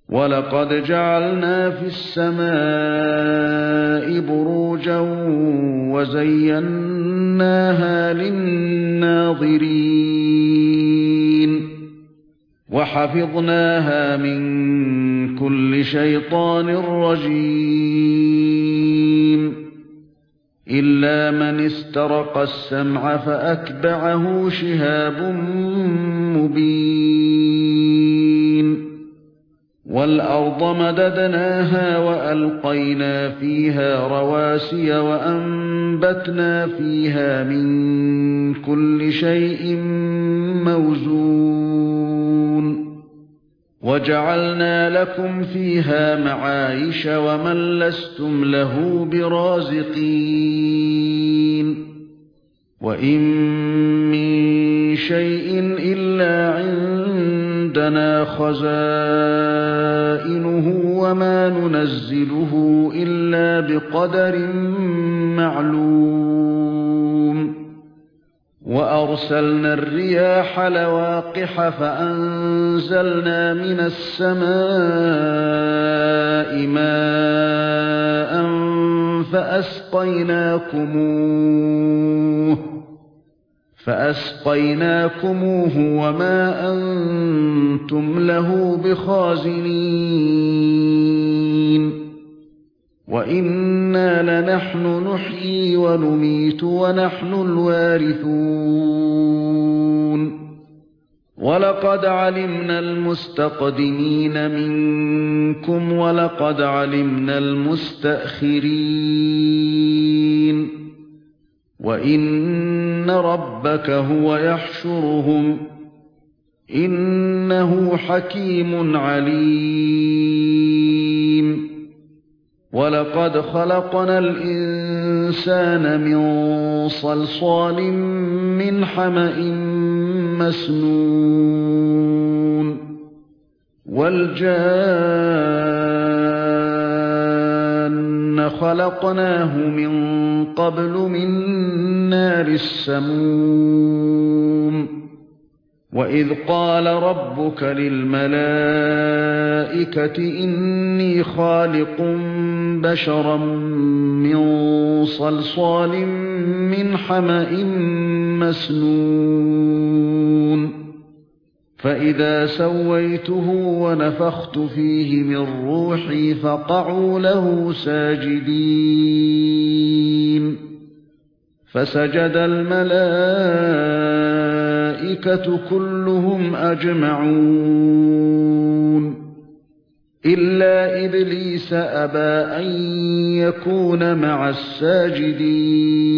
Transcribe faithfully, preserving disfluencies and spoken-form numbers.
وَلَقَدْ جَعَلْنَا فِي السَّمَاءِ بُرُوجًا وَزَيَّنَّاهَا لِلنَّاظِرِينَ وَحَفِظْنَاهَا مِنْ كُلِّ شَيْطَانٍ رَجِيمٍ إِلَّا مَنِ اسْتَرَقَ السَّمْعَ فَأَتْبَعَهُ شِهَابٌ مُبِينٌ وَالْأَرْضَ مَدَدْنَاهَا وَأَلْقَيْنَا فِيهَا رَوَاسِيَ وَأَنبَتْنَا فِيهَا مِنْ كُلِّ شَيْءٍ مَوْزُونٍ وَجَعَلْنَا لَكُمْ فِيهَا مَعَايِشَ وَمَن لَّسْتُمْ لَهُ بِرَازِقِينَ وَإِن مِّن شَيْءٍ إِلَّا عِندَنَا خَزَائِنُهُ وَمَا نُنَزِّلُهُ إِلَّا بِقَدَرٍ مَّعْلُومٍ وَأَرْسَلْنَا الرِّيَاحَ لَوَاقِحَ فَأَنزَلْنَا مِنَ السَّمَاءِ مَاءً فَأَسْقَيْنَاكُمُوهُ فَأَسْقَيْنَاكُمُوهُ وَمَا أَنْتُمْ لَهُ بِخَازِنِينَ وَإِنَّا لَنَحْنُ نُحْيِي وَنُمِيتُ وَنَحْنُ الْوَارِثُونَ وَلَقَدْ عَلِمْنَا الْمُسْتَقْدِمِينَ مِنكُمْ وَلَقَدْ عَلِمْنَا الْمُسْتَأْخِرِينَ وَإِنَّ رَبَّكَ هُوَ يَحْشُرُهُمْ إِنَّهُ حَكِيمٌ عَلِيمٌ وَلَقَدْ خَلَقْنَا الْإِنسَانَ مِنْ صَلْصَالٍ مِنْ حَمَإٍ مَسْنُونٍ وَالْجَانَّ خَلَقْنَاهُ مِنْ قَبْلُ مِنْ نَارِ السَّمُومِ وَإِذْ قَالَ رَبُّكَ لِلْمَلَائِكَةِ إِنِّي خَالِقٌ بَشَرًا مِنْ صَلْصَالٍ مِنْ حَمَإٍ مَسْنُونٍ فَإِذَا سَوَّيْتُهُ وَنَفَخْتُ فِيهِ مِنْ رُوحِي فَقَعُوا لَهُ سَاجِدِينَ فَسَجَدَ الْمَلَائِكَةُ كُلُّهُمْ أَجْمَعُونَ إِلَّا إِبْلِيسَ أَبَى أَن يَكُونَ مَعَ السَّاجِدِينَ